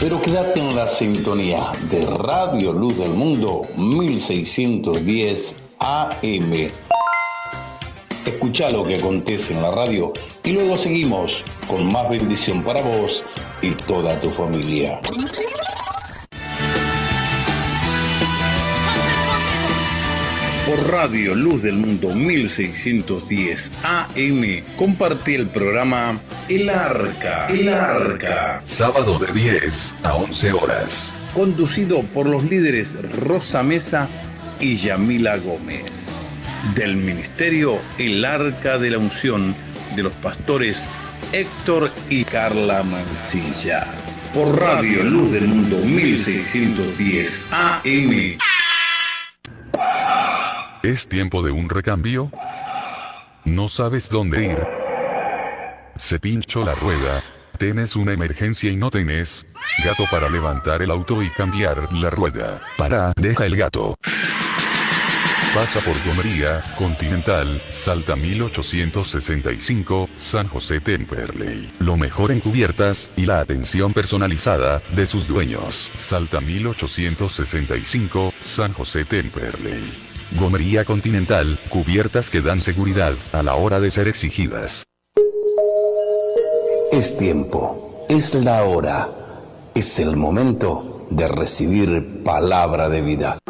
Pero quédate en la sintonía de Radio Luz del Mundo 1610 AM. Escucha lo que acontece en la radio y luego seguimos con más bendición para vos y toda tu familia. Por Radio Luz del Mundo 1610 AM comparte el programa El Arca. Sábado de 10 a 11 horas. Conducido por los líderes Rosa Mesa y Yamila Gómez. Del ministerio El Arca de la Unción de los pastores Héctor y Carla Mancilla. Por Radio Luz del Mundo 1610 AM. ¿Es tiempo de un recambio? ¿No sabes dónde ir? Se pinchó la rueda. ¿Tienes una emergencia y no tenés gato para levantar el auto y cambiar la rueda? Deja el gato. Pasa por Gomería Continental, Salta 1865, San José Temperley. Lo mejor en cubiertas y la atención personalizada de sus dueños. Salta 1865, San José Temperley. Gomería Continental, cubiertas que dan seguridad a la hora de ser exigidas. Es tiempo, es la hora, es el momento de recibir palabra de vida.